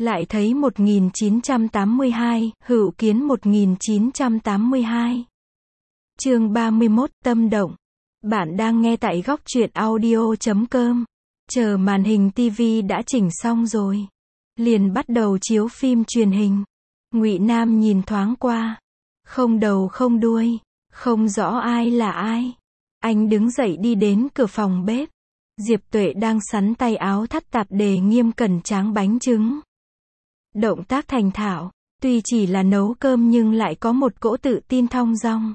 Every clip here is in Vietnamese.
Lại thấy 1982, Hữu Kiến 1982. Chương 31, tâm động. Bạn đang nghe tại góc truyện audio.com. Chờ màn hình TV đã chỉnh xong rồi, liền bắt đầu chiếu phim truyền hình. Ngụy Nam nhìn thoáng qua, không đầu không đuôi, không rõ ai là ai. Anh đứng dậy đi đến cửa phòng bếp. Diệp Tuệ đang sắn tay áo thắt tạp dề nghiêm cẩn tráng bánh trứng. Động tác thành thạo, tuy chỉ là nấu cơm nhưng lại có một cỗ tự tin thong dong,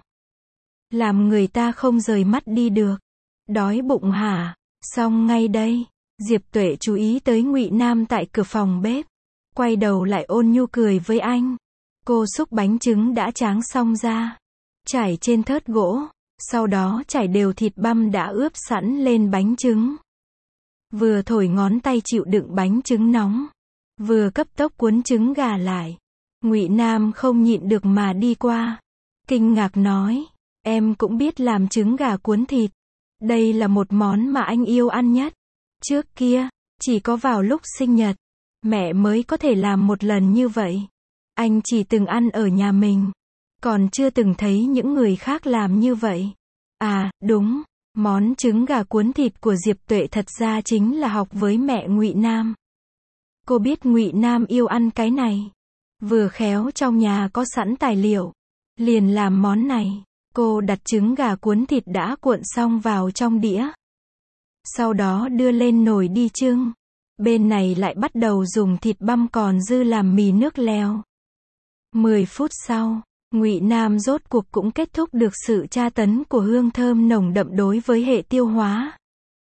làm người ta không rời mắt đi được. Đói bụng hả? Xong ngay đây. Diệp Tuệ chú ý tới Ngụy Nam tại cửa phòng bếp, quay đầu lại ôn nhu cười với anh. Cô xúc bánh trứng đã tráng xong ra, trải trên thớt gỗ, sau đó trải đều thịt băm đã ướp sẵn lên bánh trứng. Vừa thổi ngón tay chịu đựng bánh trứng nóng, vừa cấp tốc cuốn trứng gà lại. Ngụy Nam không nhịn được mà đi qua, kinh ngạc nói, em cũng biết làm trứng gà cuốn thịt. Đây là một món mà anh yêu ăn nhất. Trước kia, chỉ có vào lúc sinh nhật, mẹ mới có thể làm một lần như vậy. Anh chỉ từng ăn ở nhà mình, còn chưa từng thấy những người khác làm như vậy. À, đúng, món trứng gà cuốn thịt của Diệp Tuệ thật ra chính là học với mẹ Ngụy Nam. Cô biết Ngụy Nam yêu ăn cái này, vừa khéo trong nhà có sẵn tài liệu, liền làm món này. Cô đặt trứng gà cuốn thịt đã cuộn xong vào trong đĩa, sau đó đưa lên nồi đi chưng. Bên này lại bắt đầu dùng thịt băm còn dư làm mì nước lèo. 10 phút sau, Ngụy Nam rốt cuộc cũng kết thúc được sự tra tấn của hương thơm nồng đậm đối với hệ tiêu hóa.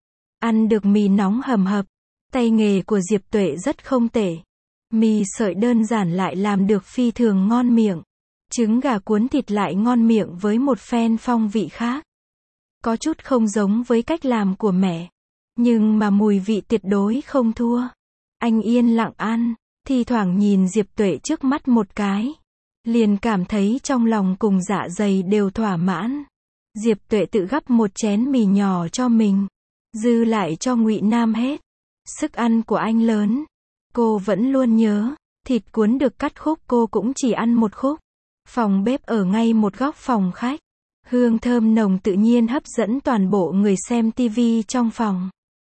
Ăn được mì nóng hầm hập, tay nghề của Diệp Tuệ rất không tệ. Mì sợi đơn giản lại làm được phi thường ngon miệng. Trứng gà cuốn thịt lại ngon miệng với một phen phong vị khác. Có chút không giống với cách làm của mẹ, nhưng mà mùi vị tuyệt đối không thua. Anh yên lặng ăn, thi thoảng nhìn Diệp Tuệ trước mắt một cái, liền cảm thấy trong lòng cùng dạ dày đều thỏa mãn. Diệp Tuệ tự gắp một chén mì nhỏ cho mình, dư lại cho Ngụy Nam hết. Sức ăn của anh lớn, cô vẫn luôn nhớ, thịt cuốn được cắt khúc cô cũng chỉ ăn một khúc. Phòng bếp ở ngay một góc phòng khách, hương thơm nồng tự nhiên hấp dẫn toàn bộ người xem tivi trong phòng.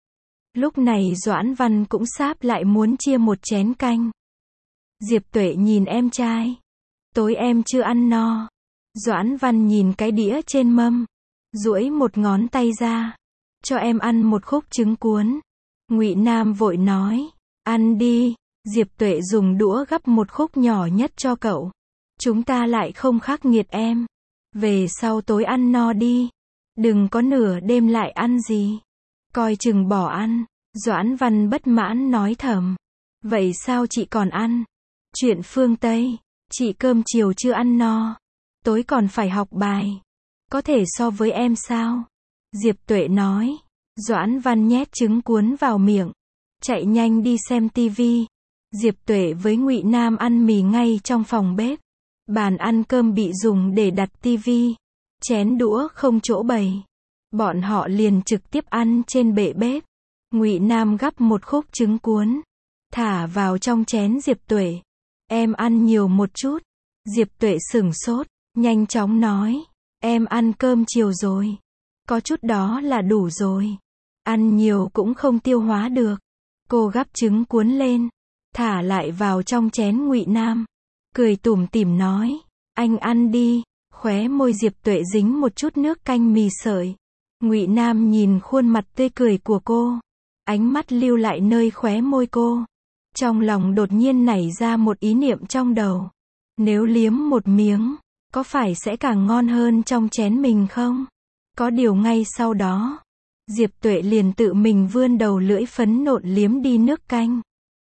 Lúc này Doãn Văn cũng sáp lại muốn chia một chén canh. Diệp Tuệ nhìn em trai, tối em chưa ăn no. Doãn Văn nhìn cái đĩa trên mâm, duỗi một ngón tay ra, cho em ăn một khúc trứng cuốn. Ngụy Nam vội nói, ăn đi. Diệp Tuệ dùng đũa gắp một khúc nhỏ nhất cho cậu. Chúng ta lại không khắc nghiệt em. Về sau tối ăn no đi. Đừng có nửa đêm lại ăn gì. Coi chừng bỏ ăn. Doãn Văn bất mãn nói thầm. Vậy sao chị còn ăn? Chuyện phương Tây. Chị cơm chiều chưa ăn no, tối còn phải học bài. Có thể so với em sao? Diệp Tuệ nói. Doãn Văn nhét trứng cuốn vào miệng, chạy nhanh đi xem tivi. Diệp Tuệ với Ngụy Nam ăn mì ngay trong phòng bếp. Bàn ăn cơm bị dùng để đặt tivi, chén đũa không chỗ bày. Bọn họ liền trực tiếp ăn trên bệ bếp. Ngụy Nam gắp một khúc trứng cuốn, thả vào trong chén Diệp Tuệ. Em ăn nhiều một chút. Diệp Tuệ sửng sốt, nhanh chóng nói. Em ăn cơm chiều rồi. Có chút đó là đủ rồi. Ăn nhiều cũng không tiêu hóa được. Cô gắp trứng cuốn lên, thả lại vào trong chén Ngụy Nam, cười tủm tỉm nói, anh ăn đi. Khóe môi Diệp Tuệ dính một chút nước canh mì sợi. Ngụy Nam nhìn khuôn mặt tươi cười của cô, ánh mắt lưu lại nơi khóe môi cô. Trong lòng đột nhiên nảy ra một ý niệm trong đầu. Nếu liếm một miếng, có phải sẽ càng ngon hơn trong chén mình không? Có điều ngay sau đó, Diệp Tuệ liền tự mình vươn đầu lưỡi phấn nộn liếm đi nước canh.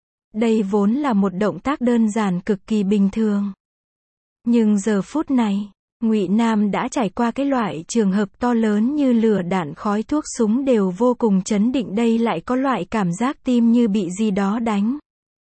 Đây vốn là một động tác đơn giản cực kỳ bình thường. Nhưng giờ phút này, Ngụy Nam đã trải qua cái loại trường hợp to lớn như lửa đạn khói thuốc súng đều vô cùng chấn định, đây lại có loại cảm giác tim như bị gì đó đánh.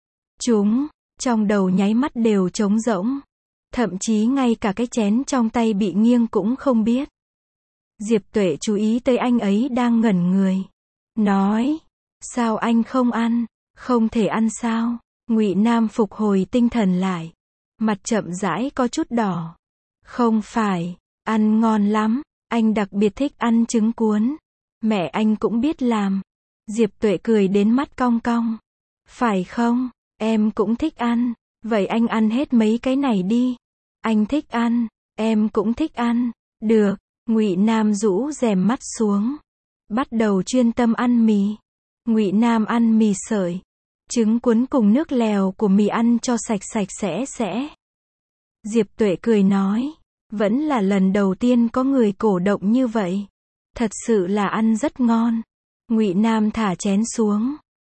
Trong đầu nháy mắt đều trống rỗng. Thậm chí ngay cả cái chén trong tay bị nghiêng cũng không biết. Diệp Tuệ chú ý tới anh ấy đang ngẩn người. Nói, sao anh không ăn? Không thể ăn sao? Ngụy Nam phục hồi tinh thần lại. Mặt chậm rãi có chút đỏ. Không phải, ăn ngon lắm, anh đặc biệt thích ăn trứng cuốn. Mẹ anh cũng biết làm. Diệp Tuệ cười đến mắt cong cong. Phải không, em cũng thích ăn. Vậy anh ăn hết mấy cái này đi. Anh thích ăn, em cũng thích ăn. Được, Ngụy Nam rũ rèm mắt xuống. Bắt đầu chuyên tâm ăn mì. Ngụy Nam ăn mì sợi. Trứng cuốn cùng nước lèo của mì ăn cho sạch sạch sẽ. Diệp Tuệ cười nói. Vẫn là lần đầu tiên có người cổ động như vậy. Thật sự là ăn rất ngon. Ngụy Nam thả chén xuống.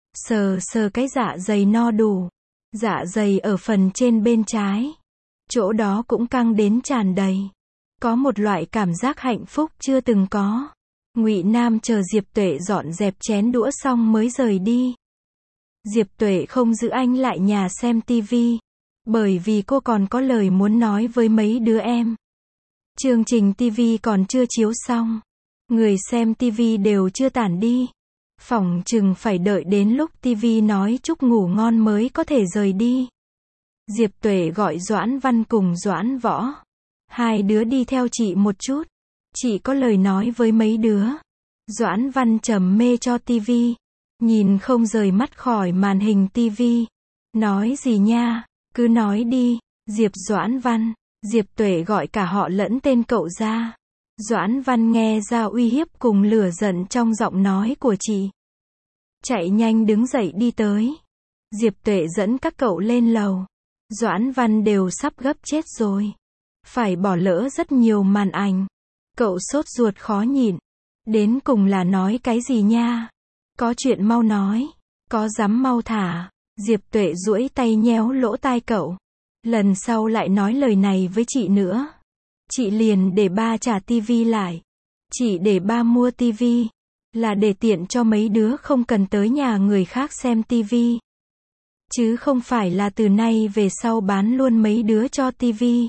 Sờ sờ cái dạ dày no đủ. Dạ dày ở phần trên bên trái. Chỗ đó cũng căng đến tràn đầy. Có một loại cảm giác hạnh phúc chưa từng có. Ngụy Nam chờ Diệp Tuệ dọn dẹp chén đũa xong mới rời đi. Diệp Tuệ không giữ anh lại nhà xem tivi. Bởi vì cô còn có lời muốn nói với mấy đứa em. Chương trình tivi còn chưa chiếu xong. Người xem tivi đều chưa tản đi. Phỏng chừng phải đợi đến lúc tivi nói chúc ngủ ngon mới có thể rời đi. Diệp Tuệ gọi Doãn Văn cùng Doãn Võ. Hai đứa đi theo chị một chút. Chị có lời nói với mấy đứa. Doãn Văn trầm mê cho tivi. Nhìn không rời mắt khỏi màn hình tivi. Nói gì nha, cứ nói đi. Doãn Văn. Diệp Tuệ gọi cả họ lẫn tên cậu ra. Doãn Văn nghe ra uy hiếp cùng lửa giận trong giọng nói của chị. Chạy nhanh đứng dậy đi tới. Diệp Tuệ dẫn các cậu lên lầu. Doãn Văn đều sắp gấp chết rồi. Phải bỏ lỡ rất nhiều màn ảnh. Cậu sốt ruột khó nhịn. Đến cùng là nói cái gì nha? Có chuyện mau nói. Có dám mau thả. Diệp Tuệ duỗi tay nhéo lỗ tai cậu. Lần sau lại nói lời này với chị nữa. Chị liền để ba trả tivi lại. Chị để ba mua tivi. Là để tiện cho mấy đứa không cần tới nhà người khác xem tivi. Chứ không phải là từ nay về sau bán luôn mấy đứa cho tivi.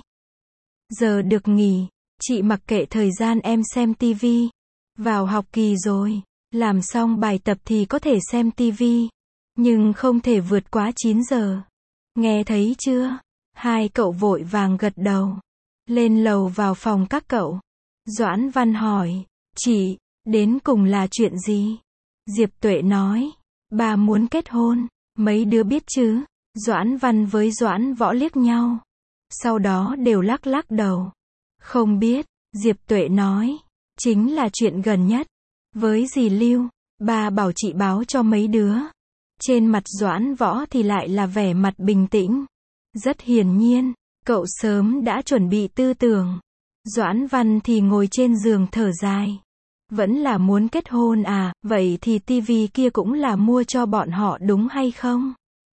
Giờ được nghỉ. Chị mặc kệ thời gian em xem tivi. Vào học kỳ rồi. Làm xong bài tập thì có thể xem tivi. Nhưng không thể vượt quá 9 giờ. Nghe thấy chưa? Hai cậu vội vàng gật đầu. Lên lầu vào phòng các cậu. Doãn Văn hỏi. Chị, đến cùng là chuyện gì? Diệp Tuệ nói. Bà muốn kết hôn. Mấy đứa biết chứ? Doãn Văn với Doãn Võ liếc nhau. Sau đó đều lắc lắc đầu. Không biết, Diệp Tuệ nói. Chính là chuyện gần nhất. Với dì Lưu, bà bảo chị báo cho mấy đứa. Trên mặt Doãn Võ thì lại là vẻ mặt bình tĩnh. Rất hiển nhiên, cậu sớm đã chuẩn bị tư tưởng. Doãn Văn thì ngồi trên giường thở dài. Vẫn là muốn kết hôn à, vậy thì tivi kia cũng là mua cho bọn họ đúng hay không?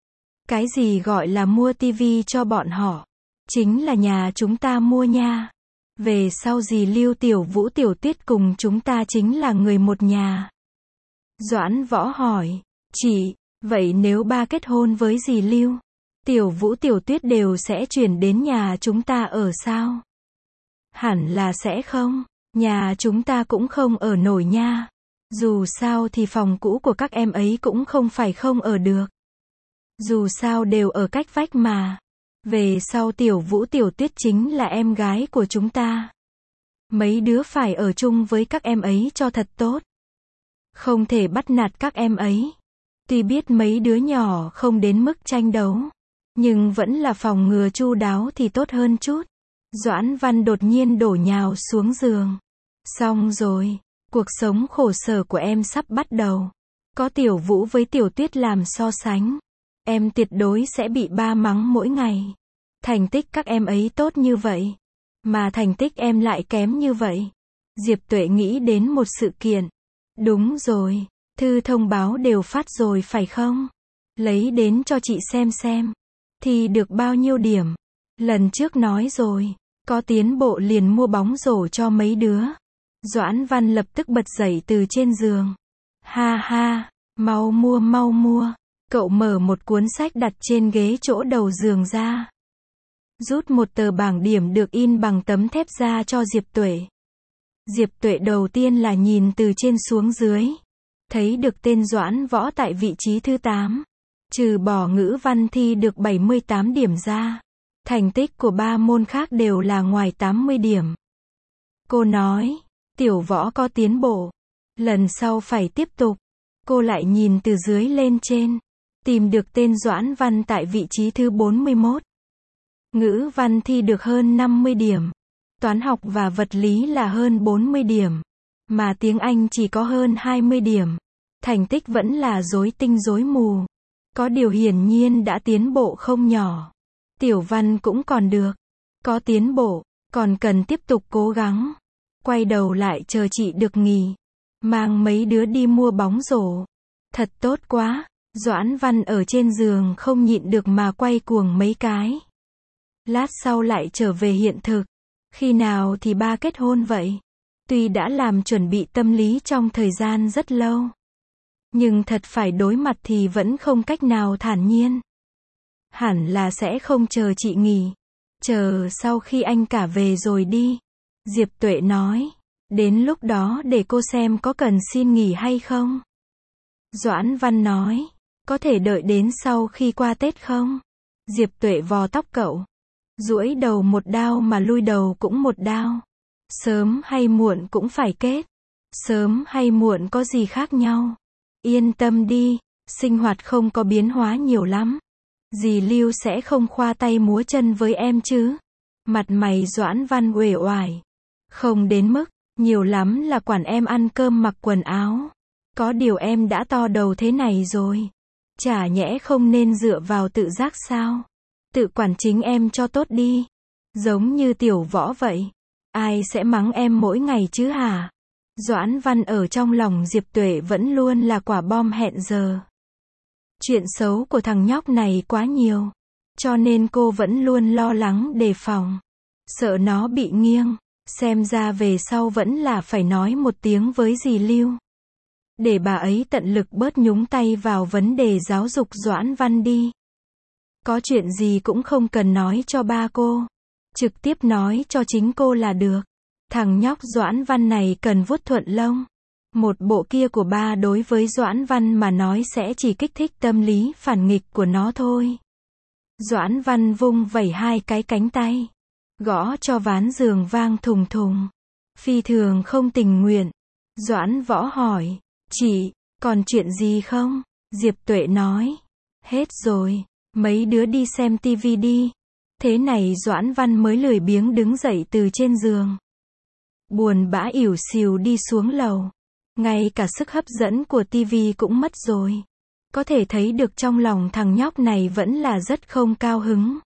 Cái gì gọi là mua tivi cho bọn họ? Chính là nhà chúng ta mua nha. Về sau dì Lưu Tiểu Vũ Tiểu Tuyết cùng chúng ta chính là người một nhà. Doãn Võ hỏi. Chị, vậy nếu ba kết hôn với dì Lưu, Tiểu Vũ Tiểu Tuyết đều sẽ chuyển đến nhà chúng ta ở sao? Hẳn là sẽ không. Nhà chúng ta cũng không ở nổi nha. Dù sao thì phòng cũ của các em ấy cũng không phải không ở được. Dù sao đều ở cách vách mà. Về sau Tiểu Vũ Tiểu Tuyết chính là em gái của chúng ta. Mấy đứa phải ở chung với các em ấy cho thật tốt. Không thể bắt nạt các em ấy. Tuy biết mấy đứa nhỏ không đến mức tranh đấu, nhưng vẫn là phòng ngừa chu đáo thì tốt hơn chút. Doãn Văn đột nhiên đổ nhào xuống giường. Xong rồi, cuộc sống khổ sở của em sắp bắt đầu. Có Tiểu Vũ với Tiểu Tuyết làm so sánh. Em tuyệt đối sẽ bị ba mắng mỗi ngày. Thành tích các em ấy tốt như vậy, mà thành tích em lại kém như vậy. Diệp Tuệ nghĩ đến một sự kiện. Đúng rồi, thư thông báo đều phát rồi phải không? Lấy đến cho chị xem. Thì được bao nhiêu điểm? Lần trước nói rồi, có tiến bộ liền mua bóng rổ cho mấy đứa. Doãn Văn lập tức bật dậy từ trên giường. Ha ha, mau mua. Cậu mở một cuốn sách đặt trên ghế chỗ đầu giường ra. Rút một tờ bảng điểm được in bằng tấm thép ra cho Diệp Tuệ. Diệp Tuệ đầu tiên là nhìn từ trên xuống dưới. Thấy được tên Doãn Võ tại vị trí thứ 8. Trừ bỏ ngữ văn thi được 78 điểm ra, thành tích của 3 môn khác đều là ngoài 80 điểm. Cô nói, tiểu võ có tiến bộ, lần sau phải tiếp tục. Cô lại nhìn từ dưới lên trên, tìm được tên Doãn Văn tại vị trí thứ 41. Ngữ văn thi được hơn 50 điểm, toán học và vật lý là hơn 40 điểm, mà tiếng Anh chỉ có hơn 20 điểm. Thành tích vẫn là rối tinh rối mù. Có điều hiển nhiên đã tiến bộ không nhỏ. Tiểu văn cũng còn được, có tiến bộ, còn cần tiếp tục cố gắng. Quay đầu lại chờ chị được nghỉ, mang mấy đứa đi mua bóng rổ. Thật tốt quá. Doãn Văn ở trên giường không nhịn được mà quay cuồng mấy cái. Lát sau lại trở về hiện thực. Khi nào thì ba kết hôn vậy? Tuy đã làm chuẩn bị tâm lý trong thời gian rất lâu, nhưng thật phải đối mặt thì vẫn không cách nào thản nhiên. Hẳn là sẽ không chờ chị nghỉ. Chờ sau khi anh cả về rồi đi. Diệp Tuệ nói. Đến lúc đó để cô xem có cần xin nghỉ hay không. Doãn Văn nói. Có thể đợi đến sau khi qua Tết không? Diệp Tuệ vò tóc cậu. Duỗi đầu một đao mà lui đầu cũng một đao. Sớm hay muộn cũng phải kết. Sớm hay muộn có gì khác nhau. Yên tâm đi, sinh hoạt không có biến hóa nhiều lắm. Dì Lưu sẽ không khoa tay múa chân với em chứ. Mặt mày Doãn Văn uể oải. Không đến mức, nhiều lắm là quản em ăn cơm mặc quần áo. Có điều em đã to đầu thế này rồi. Chả nhẽ không nên dựa vào tự giác sao? Tự quản chính em cho tốt đi. Giống như tiểu võ vậy. Ai sẽ mắng em mỗi ngày chứ hả? Doãn Văn ở trong lòng Diệp Tuệ vẫn luôn là quả bom hẹn giờ. Chuyện xấu của thằng nhóc này quá nhiều. Cho nên cô vẫn luôn lo lắng đề phòng. Sợ nó bị nghiêng. Xem ra về sau vẫn là phải nói một tiếng với dì Lưu. Để bà ấy tận lực bớt nhúng tay vào vấn đề giáo dục Doãn Văn đi. Có chuyện gì cũng không cần nói cho ba cô. Trực tiếp nói cho chính cô là được. Thằng nhóc Doãn Văn này cần vuốt thuận lông. Một bộ kia của ba đối với Doãn Văn mà nói sẽ chỉ kích thích tâm lý phản nghịch của nó thôi. Doãn Văn vung vẩy hai cái cánh tay. Gõ cho ván giường vang thùng thùng. Phi thường không tình nguyện. Doãn Võ hỏi. Chị, còn chuyện gì không? Diệp Tuệ nói. Hết rồi, mấy đứa đi xem tivi đi. Thế này Doãn Văn mới lười biếng đứng dậy từ trên giường. Buồn bã ỉu xìu đi xuống lầu. Ngay cả sức hấp dẫn của tivi cũng mất rồi. Có thể thấy được trong lòng thằng nhóc này vẫn là rất không cao hứng.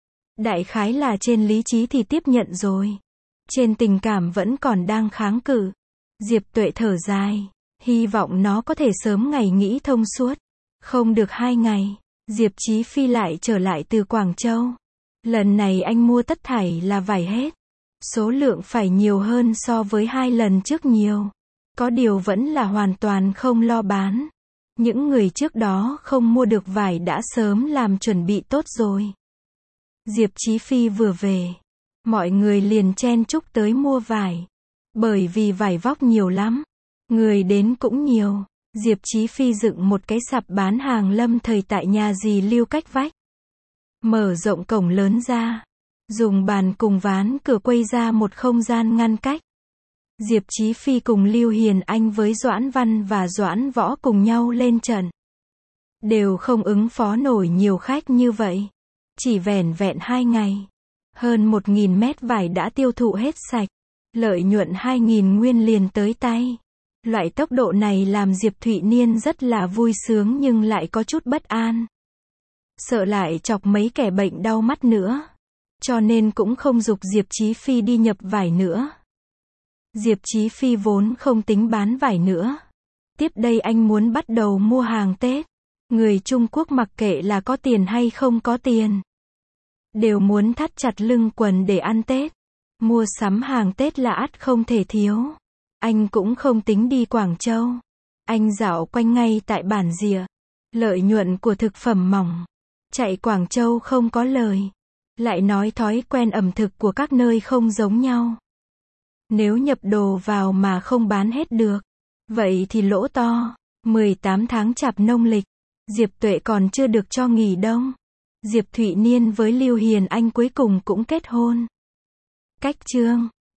Đại khái là trên lý trí thì tiếp nhận rồi. Trên tình cảm vẫn còn đang kháng cự. Diệp Tuệ thở dài. Hy vọng nó có thể sớm ngày nghĩ thông suốt. Không được 2 ngày, Diệp Chí Phi lại trở lại từ Quảng Châu. Lần này anh mua tất thảy là vải hết. Số lượng phải nhiều hơn so với 2 lần trước nhiều. Có điều vẫn là hoàn toàn không lo bán. Những người trước đó không mua được vải đã sớm làm chuẩn bị tốt rồi. Diệp Chí Phi vừa về, mọi người liền chen chúc tới mua vải. Bởi vì vải vóc nhiều lắm, người đến cũng nhiều. Diệp Chí Phi dựng một cái sạp bán hàng lâm thời tại nhà dì Lưu cách vách. Mở rộng cổng lớn ra, dùng bàn cùng ván cửa quây ra một không gian ngăn cách. Diệp Chí Phi cùng Lưu Hiền Anh với Doãn Văn và Doãn Võ cùng nhau lên trận. Đều không ứng phó nổi nhiều khách như vậy. Chỉ vẻn vẹn 2 ngày. Hơn 1.000 mét vải đã tiêu thụ hết sạch. Lợi nhuận 2.000 nguyên liền tới tay. Loại tốc độ này làm Diệp Thụy Niên rất là vui sướng nhưng lại có chút bất an. Sợ lại chọc mấy kẻ bệnh đau mắt nữa. Cho nên cũng không giục Diệp Chí Phi đi nhập vải nữa. Diệp Chí Phi vốn không tính bán vải nữa. Tiếp đây anh muốn bắt đầu mua hàng Tết. Người Trung Quốc mặc kệ là có tiền hay không có tiền, đều muốn thắt chặt lưng quần để ăn Tết. Mua sắm hàng Tết là ắt không thể thiếu. Anh cũng không tính đi Quảng Châu. Anh dạo quanh ngay tại bản Dìa. Lợi nhuận của thực phẩm mỏng. Chạy Quảng Châu không có lời. Lại nói thói quen ẩm thực của các nơi không giống nhau. Nếu nhập đồ vào mà không bán hết được, vậy thì lỗ to. 18 tháng Chạp nông lịch, Diệp Tuệ còn chưa được cho nghỉ đông. Diệp Thụy Niên với Lưu Hiền Anh cuối cùng cũng kết hôn. Cách chương